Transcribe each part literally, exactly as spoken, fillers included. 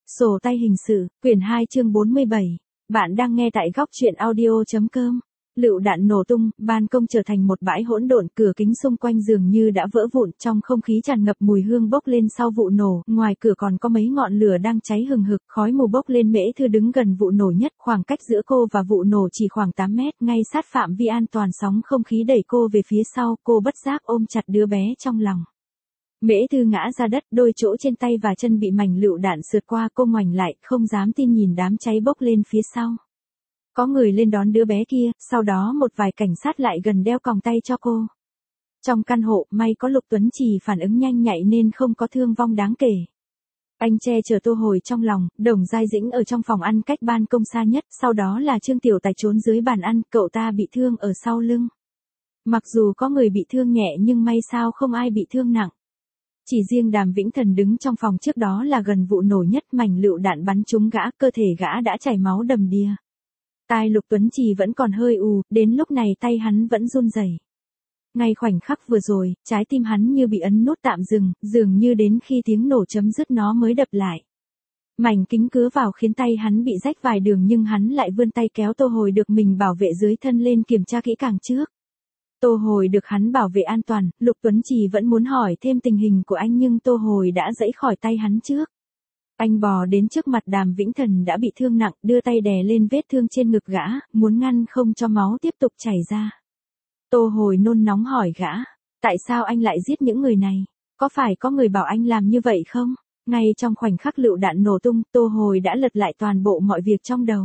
Sổ tay hình sự, quyển hai chương bốn mươi bảy. Bạn đang nghe tại góc truyện audio.com. Lựu đạn nổ tung, ban công trở thành một bãi hỗn độn, cửa kính xung quanh dường như đã vỡ vụn, trong không khí tràn ngập mùi hương bốc lên sau vụ nổ, ngoài cửa còn có mấy ngọn lửa đang cháy hừng hực, khói mù bốc lên. Mễ Thư đứng gần vụ nổ nhất, khoảng cách giữa cô và vụ nổ chỉ khoảng tám mét, ngay sát phạm vi an toàn. Sóng không khí đẩy cô về phía sau, cô bất giác ôm chặt đứa bé trong lòng. Mễ Thư ngã ra đất, đôi chỗ trên tay và chân bị mảnh lựu đạn sượt qua, cô ngoảnh lại, không dám tin nhìn đám cháy bốc lên phía sau. Có người lên đón đứa bé kia, sau đó một vài cảnh sát lại gần đeo còng tay cho cô. Trong căn hộ, may có Lục Tuấn Trì phản ứng nhanh nhạy nên không có thương vong đáng kể. Anh che chở Tô Hồi trong lòng, Đồng Giai Dĩnh ở trong phòng ăn cách ban công xa nhất, sau đó là Trương Tiểu Tài trốn dưới bàn ăn, cậu ta bị thương ở sau lưng. Mặc dù có người bị thương nhẹ nhưng may sao không ai bị thương nặng. Chỉ riêng Đàm Vĩnh Thần đứng trong phòng trước đó là gần vụ nổ nhất, mảnh lựu đạn bắn trúng gã, cơ thể gã đã chảy máu đầm đìa. Tai Lục Tuấn Trì vẫn còn hơi ù, đến lúc này tay hắn vẫn run rẩy. Ngay khoảnh khắc vừa rồi, trái tim hắn như bị ấn nút tạm dừng, dường như đến khi tiếng nổ chấm dứt nó mới đập lại. Mảnh kính cứa vào khiến tay hắn bị rách vài đường nhưng hắn lại vươn tay kéo Tô Hồi được mình bảo vệ dưới thân lên kiểm tra kỹ càng trước. Tô Hồi được hắn bảo vệ an toàn, Lục Tuấn Trì vẫn muốn hỏi thêm tình hình của anh nhưng Tô Hồi đã giãy khỏi tay hắn trước. Anh bò đến trước mặt Đàm Vĩnh Thần đã bị thương nặng, đưa tay đè lên vết thương trên ngực gã, muốn ngăn không cho máu tiếp tục chảy ra. Tô Hồi nôn nóng hỏi gã, tại sao anh lại giết những người này? Có phải có người bảo anh làm như vậy không? Ngay trong khoảnh khắc lựu đạn nổ tung, Tô Hồi đã lật lại toàn bộ mọi việc trong đầu.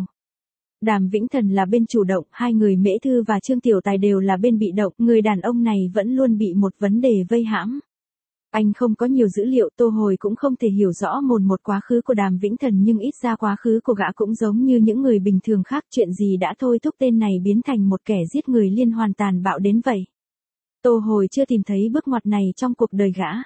Đàm Vĩnh Thần là bên chủ động, hai người Mễ Thư và Trương Tiểu Tài đều là bên bị động, người đàn ông này vẫn luôn bị một vấn đề vây hãm. Anh không có nhiều dữ liệu, Tô Hồi cũng không thể hiểu rõ mồn một quá khứ của Đàm Vĩnh Thần nhưng ít ra quá khứ của gã cũng giống như những người bình thường khác, chuyện gì đã thôi thúc tên này biến thành một kẻ giết người liên hoàn tàn bạo đến vậy. Tô Hồi chưa tìm thấy bước ngoặt này trong cuộc đời gã.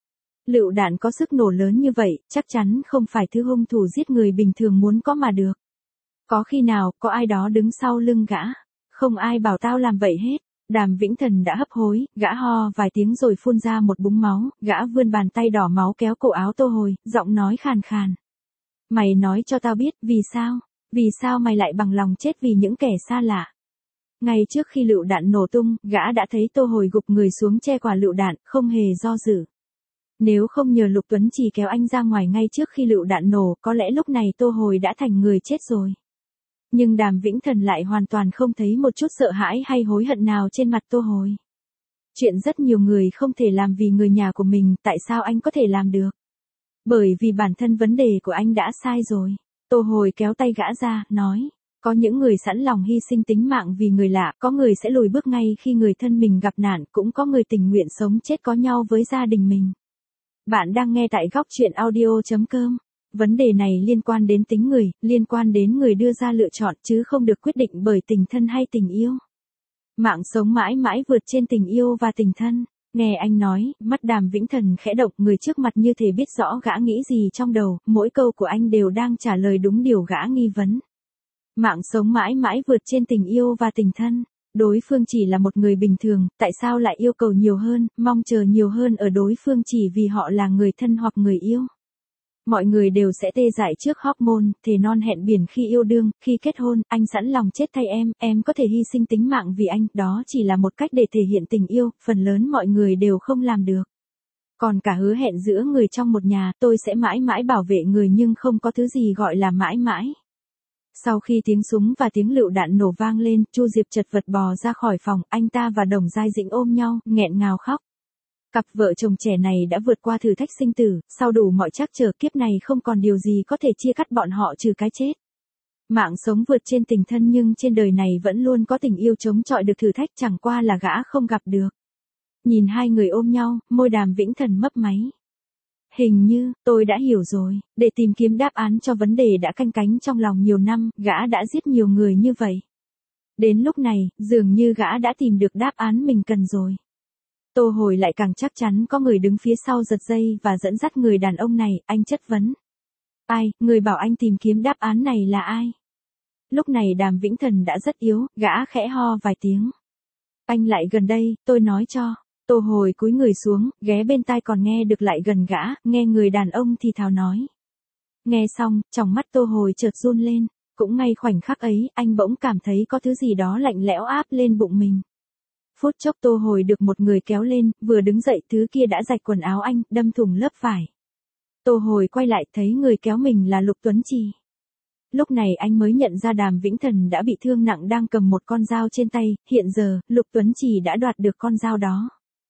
Lựu đạn có sức nổ lớn như vậy, chắc chắn không phải thứ hung thủ giết người bình thường muốn có mà được. Có khi nào, có ai đó đứng sau lưng gã? Không ai bảo tao làm vậy hết. Đàm Vĩnh Thần đã hấp hối, gã ho vài tiếng rồi phun ra một búng máu, gã vươn bàn tay đỏ máu kéo cổ áo Tô Hồi, giọng nói khàn khàn. Mày nói cho tao biết, vì sao? Vì sao mày lại bằng lòng chết vì những kẻ xa lạ? Ngay trước khi lựu đạn nổ tung, gã đã thấy Tô Hồi gục người xuống che quả lựu đạn, không hề do dự. Nếu không nhờ Lục Tuấn Trì kéo anh ra ngoài ngay trước khi lựu đạn nổ, có lẽ lúc này Tô Hồi đã thành người chết rồi. Nhưng Đàm Vĩnh Thần lại hoàn toàn không thấy một chút sợ hãi hay hối hận nào trên mặt Tô Hồi. Chuyện rất nhiều người không thể làm vì người nhà của mình, tại sao anh có thể làm được? Bởi vì bản thân vấn đề của anh đã sai rồi. Tô Hồi kéo tay gã ra, nói, có những người sẵn lòng hy sinh tính mạng vì người lạ, có người sẽ lùi bước ngay khi người thân mình gặp nạn, cũng có người tình nguyện sống chết có nhau với gia đình mình. Bạn đang nghe tại góc truyện audio.com. Vấn đề này liên quan đến tính người, liên quan đến người đưa ra lựa chọn chứ không được quyết định bởi tình thân hay tình yêu. Mạng sống mãi mãi vượt trên tình yêu và tình thân. Nghe anh nói, mắt Đàm Vĩnh Thần khẽ động, người trước mặt như thể biết rõ gã nghĩ gì trong đầu, mỗi câu của anh đều đang trả lời đúng điều gã nghi vấn. Mạng sống mãi mãi vượt trên tình yêu và tình thân. Đối phương chỉ là một người bình thường, tại sao lại yêu cầu nhiều hơn, mong chờ nhiều hơn ở đối phương chỉ vì họ là người thân hoặc người yêu? Mọi người đều sẽ tê dại trước hormone, thề non hẹn biển khi yêu đương, khi kết hôn, anh sẵn lòng chết thay em, em có thể hy sinh tính mạng vì anh, đó chỉ là một cách để thể hiện tình yêu, phần lớn mọi người đều không làm được. Còn cả hứa hẹn giữa người trong một nhà, tôi sẽ mãi mãi bảo vệ người nhưng không có thứ gì gọi là mãi mãi. Sau khi tiếng súng và tiếng lựu đạn nổ vang lên, Chu Diệp chật vật bò ra khỏi phòng, anh ta và Đồng Giai Dĩnh ôm nhau, nghẹn ngào khóc. Cặp vợ chồng trẻ này đã vượt qua thử thách sinh tử, sau đủ mọi trắc trở, kiếp này không còn điều gì có thể chia cắt bọn họ trừ cái chết. Mạng sống vượt trên tình thân nhưng trên đời này vẫn luôn có tình yêu chống chọi được thử thách, chẳng qua là gã không gặp được. Nhìn hai người ôm nhau, môi Đàm Vĩnh Thần mấp máy. Hình như, tôi đã hiểu rồi, để tìm kiếm đáp án cho vấn đề đã canh cánh trong lòng nhiều năm, gã đã giết nhiều người như vậy. Đến lúc này, dường như gã đã tìm được đáp án mình cần rồi. Tô Hồi lại càng chắc chắn có người đứng phía sau giật dây và dẫn dắt người đàn ông này, anh chất vấn. Ai, người bảo anh tìm kiếm đáp án này là ai? Lúc này Đàm Vĩnh Thần đã rất yếu, gã khẽ ho vài tiếng. Anh lại gần đây, tôi nói cho. Tô Hồi cúi người xuống, ghé bên tai còn nghe được lại gần gã, nghe người đàn ông thì thào nói. Nghe xong, tròng mắt Tô Hồi chợt run lên, cũng ngay khoảnh khắc ấy, anh bỗng cảm thấy có thứ gì đó lạnh lẽo áp lên bụng mình. Phút chốc Tô Hồi được một người kéo lên, vừa đứng dậy thứ kia đã rạch quần áo anh, đâm thủng lớp vải. Tô Hồi quay lại thấy người kéo mình là Lục Tuấn Trì. Lúc này anh mới nhận ra Đàm Vĩnh Thần đã bị thương nặng đang cầm một con dao trên tay, hiện giờ, Lục Tuấn Trì đã đoạt được con dao đó.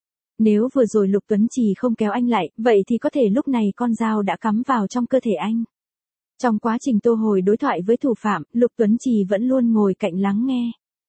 Nếu vừa rồi Lục Tuấn Trì không kéo anh lại, vậy thì có thể lúc này con dao đã cắm vào trong cơ thể anh. Trong quá trình Tô Hồi đối thoại với thủ phạm, Lục Tuấn Trì vẫn luôn ngồi cạnh lắng nghe.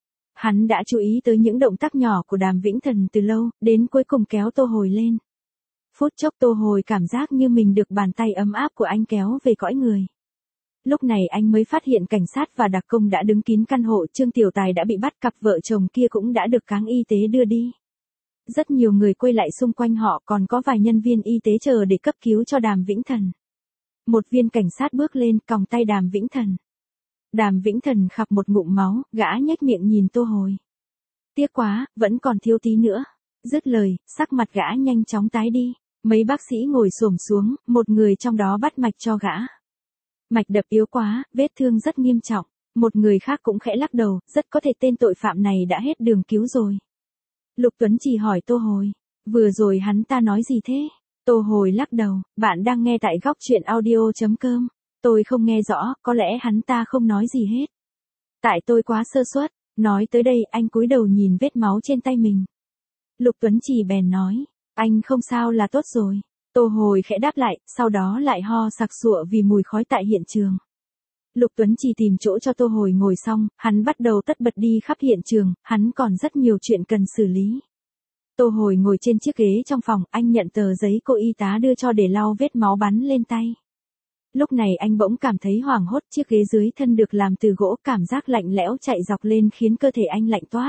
Hắn đã chú ý tới những động tác nhỏ của Đàm Vĩnh Thần từ lâu, đến cuối cùng kéo Tô Hồi lên. Phút chốc Tô Hồi cảm giác như mình được bàn tay ấm áp của anh kéo về cõi người. Lúc này anh mới phát hiện cảnh sát và đặc công đã đứng kín căn hộ, Trương Tiểu Tài đã bị bắt, cặp vợ chồng kia cũng đã được cáng y tế đưa đi. Rất nhiều người quay lại xung quanh họ, còn có vài nhân viên y tế chờ để cấp cứu cho Đàm Vĩnh Thần. Một viên cảnh sát bước lên, còng tay Đàm Vĩnh Thần. Đàm Vĩnh Thần khạc một ngụm máu, gã nhếch miệng nhìn Tô Hồi. Tiếc quá, vẫn còn thiếu tí nữa. Dứt lời, sắc mặt gã nhanh chóng tái đi. Mấy bác sĩ ngồi xổm xuống, một người trong đó bắt mạch cho gã. Mạch đập yếu quá, vết thương rất nghiêm trọng. Một người khác cũng khẽ lắc đầu, rất có thể tên tội phạm này đã hết đường cứu rồi. Lục Tuấn Trì hỏi Tô Hồi, vừa rồi hắn ta nói gì thế? Tô Hồi lắc đầu, bạn đang nghe tại góc truyện audio.com. Tôi không nghe rõ, có lẽ hắn ta không nói gì hết. Tại tôi quá sơ suất. Nói tới đây, anh cúi đầu nhìn vết máu trên tay mình. Lục Tuấn Trì bèn nói, anh không sao là tốt rồi. Tô Hồi khẽ đáp lại, sau đó lại ho sặc sụa vì mùi khói tại hiện trường. Lục Tuấn Trì tìm chỗ cho Tô Hồi ngồi xong, hắn bắt đầu tất bật đi khắp hiện trường, hắn còn rất nhiều chuyện cần xử lý. Tô Hồi ngồi trên chiếc ghế trong phòng, anh nhận tờ giấy cô y tá đưa cho để lau vết máu bắn lên tay. Lúc này anh bỗng cảm thấy hoảng hốt, chiếc ghế dưới thân được làm từ gỗ, cảm giác lạnh lẽo chạy dọc lên khiến cơ thể anh lạnh toát.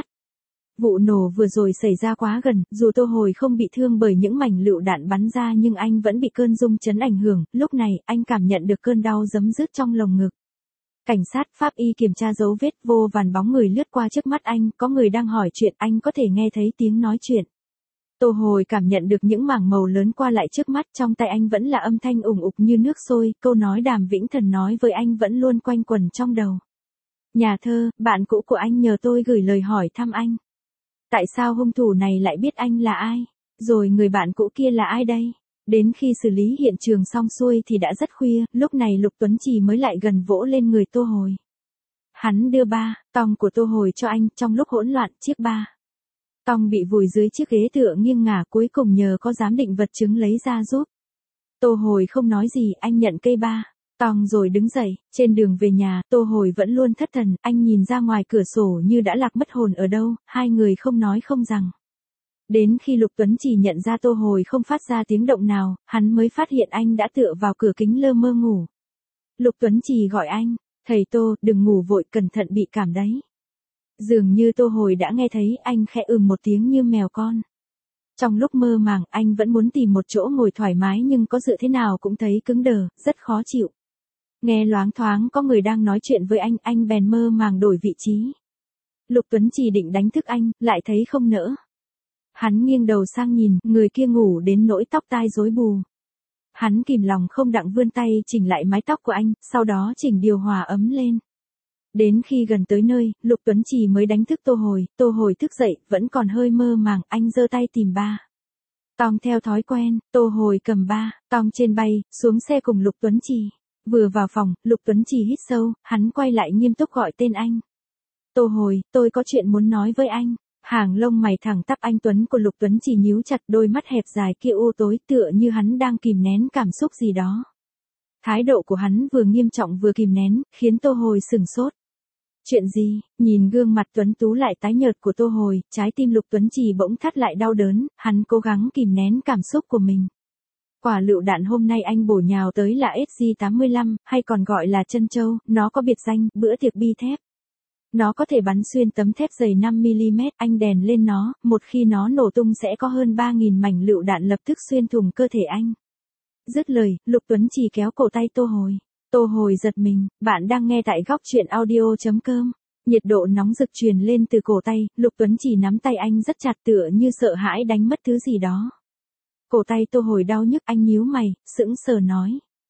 Vụ nổ vừa rồi xảy ra quá gần, dù Tô Hồi không bị thương bởi những mảnh lựu đạn bắn ra nhưng anh vẫn bị cơn rung chấn ảnh hưởng, lúc này anh cảm nhận được cơn đau giấm rứt trong lồng ngực. Cảnh sát pháp y kiểm tra dấu vết, vô vàn bóng người lướt qua trước mắt anh, có người đang hỏi chuyện, anh có thể nghe thấy tiếng nói chuyện. Tô Hồi cảm nhận được những mảng màu lớn qua lại trước mắt, trong tay anh vẫn là âm thanh ủng ục như nước sôi, câu nói Đàm Vĩnh Thần nói với anh vẫn luôn quanh quẩn trong đầu. Nhà thơ, bạn cũ của anh nhờ tôi gửi lời hỏi thăm anh. Tại sao hung thủ này lại biết anh là ai? Rồi người bạn cũ kia là ai đây? Đến khi xử lý hiện trường xong xuôi thì đã rất khuya, lúc này Lục Tuấn Trì mới lại gần vỗ lên người Tô Hồi. Hắn đưa ba tong của Tô Hồi cho anh, trong lúc hỗn loạn, chiếc ba tong bị vùi dưới chiếc ghế tựa nghiêng ngả, cuối cùng nhờ có giám định vật chứng lấy ra giúp. Tô Hồi không nói gì, anh nhận cây ba tong rồi đứng dậy. Trên đường về nhà, Tô Hồi vẫn luôn thất thần, anh nhìn ra ngoài cửa sổ như đã lạc mất hồn ở đâu, hai người không nói không rằng. Đến khi Lục Tuấn Trì nhận ra Tô Hồi không phát ra tiếng động nào, hắn mới phát hiện anh đã tựa vào cửa kính lơ mơ ngủ. Lục Tuấn Trì gọi anh, thầy Tô, đừng ngủ vội, cẩn thận bị cảm đấy. Dường như Tô Hồi đã nghe thấy, anh khẽ ừm một tiếng như mèo con. Trong lúc mơ màng, anh vẫn muốn tìm một chỗ ngồi thoải mái nhưng có dựa thế nào cũng thấy cứng đờ, rất khó chịu. Nghe loáng thoáng có người đang nói chuyện với anh, anh bèn mơ màng đổi vị trí. Lục Tuấn Trì định đánh thức anh, lại thấy không nỡ. Hắn nghiêng đầu sang nhìn, người kia ngủ đến nỗi tóc tai rối bù. Hắn kìm lòng không đặng vươn tay chỉnh lại mái tóc của anh, sau đó chỉnh điều hòa ấm lên. Đến khi gần tới nơi, Lục Tuấn Trì mới đánh thức Tô Hồi, Tô Hồi thức dậy, vẫn còn hơi mơ màng, anh giơ tay tìm ba tong theo thói quen, Tô Hồi cầm ba tong trên bay, xuống xe cùng Lục Tuấn Trì. Vừa vào phòng, Lục Tuấn Trì hít sâu, hắn quay lại nghiêm túc gọi tên anh. Tô Hồi, tôi có chuyện muốn nói với anh. Hàng lông mày thẳng tắp anh Tuấn của Lục Tuấn Trì nhíu chặt, đôi mắt hẹp dài kia u tối, tựa như hắn đang kìm nén cảm xúc gì đó. Thái độ của hắn vừa nghiêm trọng vừa kìm nén, khiến Tô Hồi sửng sốt. Chuyện gì? Nhìn gương mặt tuấn tú lại tái nhợt của Tô Hồi, trái tim Lục Tuấn Trì bỗng thắt lại đau đớn, hắn cố gắng kìm nén cảm xúc của mình. Quả lựu đạn hôm nay anh bổ nhào tới là ét giê tám mươi lăm, hay còn gọi là chân châu, nó có biệt danh, bữa tiệc bi thép. Nó có thể bắn xuyên tấm thép dày năm mi li mét, anh đèn lên nó, một khi nó nổ tung sẽ có hơn ba nghìn mảnh lựu đạn lập tức xuyên thủng cơ thể anh. Dứt lời, Lục Tuấn Trì kéo cổ tay Tô Hồi. Tô Hồi giật mình, bạn đang nghe tại góc truyện audio.com. Nhiệt độ nóng rực truyền lên từ cổ tay, Lục Tuấn Trì nắm tay anh rất chặt tựa như sợ hãi đánh mất thứ gì đó. Cổ tay Tô Hồi đau nhức, anh nhíu mày, sững sờ nói.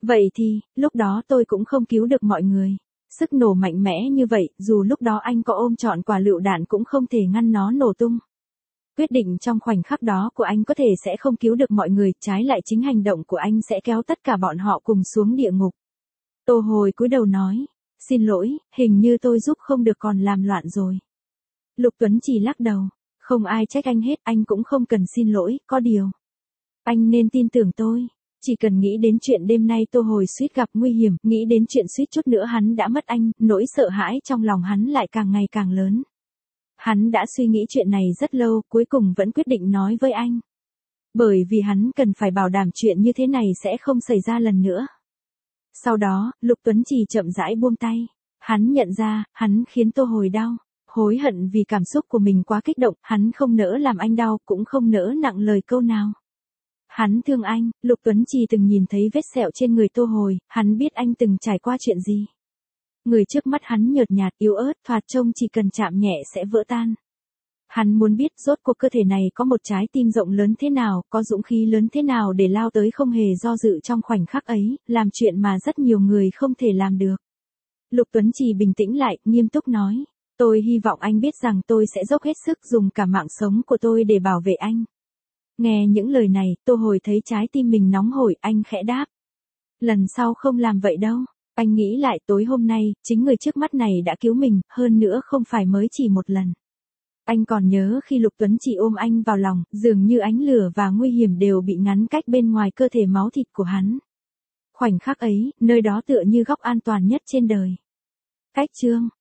Vậy thì, lúc đó tôi cũng không cứu được mọi người. Sức nổ mạnh mẽ như vậy, dù lúc đó anh có ôm trọn quả lựu đạn cũng không thể ngăn nó nổ tung. Quyết định trong khoảnh khắc đó của anh có thể sẽ không cứu được mọi người, trái lại chính hành động của anh sẽ kéo tất cả bọn họ cùng xuống địa ngục. Tô Hồi cúi đầu nói, xin lỗi, hình như tôi giúp không được còn làm loạn rồi. Lục Tuấn chỉ lắc đầu, không ai trách anh hết, anh cũng không cần xin lỗi, có điều. Anh nên tin tưởng tôi. Chỉ cần nghĩ đến chuyện đêm nay Tô Hồi suýt gặp nguy hiểm, nghĩ đến chuyện suýt chút nữa hắn đã mất anh, nỗi sợ hãi trong lòng hắn lại càng ngày càng lớn. Hắn đã suy nghĩ chuyện này rất lâu, cuối cùng vẫn quyết định nói với anh. Bởi vì hắn cần phải bảo đảm chuyện như thế này sẽ không xảy ra lần nữa. Sau đó, Lục Tuấn Trì chậm rãi buông tay. Hắn nhận ra, hắn khiến Tô Hồi đau. Hối hận vì cảm xúc của mình quá kích động, hắn không nỡ làm anh đau, cũng không nỡ nặng lời câu nào. Hắn thương anh, Lục Tuấn Trì từng nhìn thấy vết sẹo trên người Tô Hồi, hắn biết anh từng trải qua chuyện gì. Người trước mắt hắn nhợt nhạt, yếu ớt, thoạt trông chỉ cần chạm nhẹ sẽ vỡ tan. Hắn muốn biết rốt cuộc cơ thể này có một trái tim rộng lớn thế nào, có dũng khí lớn thế nào để lao tới không hề do dự trong khoảnh khắc ấy, làm chuyện mà rất nhiều người không thể làm được. Lục Tuấn Trì bình tĩnh lại, nghiêm túc nói, tôi hy vọng anh biết rằng tôi sẽ dốc hết sức dùng cả mạng sống của tôi để bảo vệ anh. Nghe những lời này, Tô Hồi thấy trái tim mình nóng hổi, anh khẽ đáp. Lần sau không làm vậy đâu. Anh nghĩ lại tối hôm nay, chính người trước mắt này đã cứu mình, hơn nữa không phải mới chỉ một lần. Anh còn nhớ khi Lục Tuấn Trì ôm anh vào lòng, dường như ánh lửa và nguy hiểm đều bị ngăn cách bên ngoài cơ thể máu thịt của hắn. Khoảnh khắc ấy, nơi đó tựa như góc an toàn nhất trên đời. Cách chương